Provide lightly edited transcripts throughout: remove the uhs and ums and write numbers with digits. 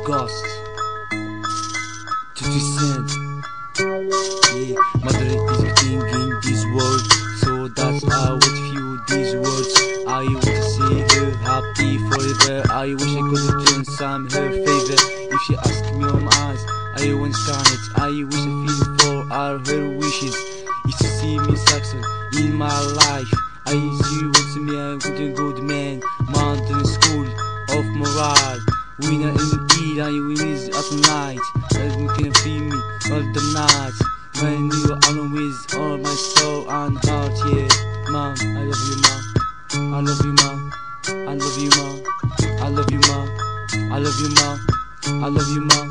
Ghost to descend. Yeah, mother is everything in this world, so that's I would feel these words. I want to see her happy forever. I wish I could return some her favor. If she asks me on my eyes, I won't stand it. I wish I feel for all her wishes. If she see me success in my life, I see what's me a good man. Mountain school of morale. Winner in the eat, I win at night. And you can feel me all the night. When you are with all my soul and heart, yeah. Mom, I love you, mom. I love you, mom. I love you, mom. I love you, mom. I love you, mom. I love you, mom.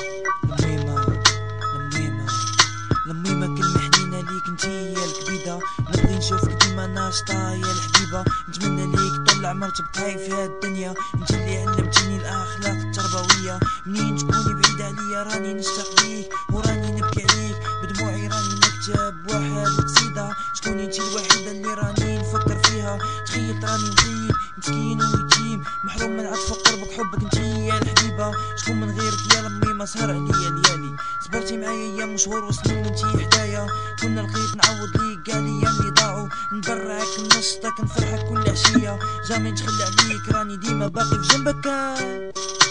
لميمة كلمة حنينة ليك انتي يا الكبيدة. نبغي نشوفك ديما ناشطة يا الحبيبة. نتمنى ليك طول عمرك تبقاي في هاد الدنيا. انتي اللي علمتيني الاخلاق التربوية. منين تكوني بعيدة عليا راني نشتاق ليك وراني نبكي عليك. بدموعي راني نكتب واحد القصيدة. شكوني انتي الوحيدة اللي راني نفكر فيها. تخيلت راني غريب مسكين ويتيم محروم من عطف قربك حبك انتي يا الحبيبة. شكون من غيرك يا لميمة سهر عليا ليالي. صبرتي معايا ايام شهور وسنين وانتي حدايا. كنا لقيت نعوض ليك قال ايام اللي ضاعوا. نبرعك نشطك نفرحك كل عشية. جامي نتخلى عليك راني ديما باقي في جنبك.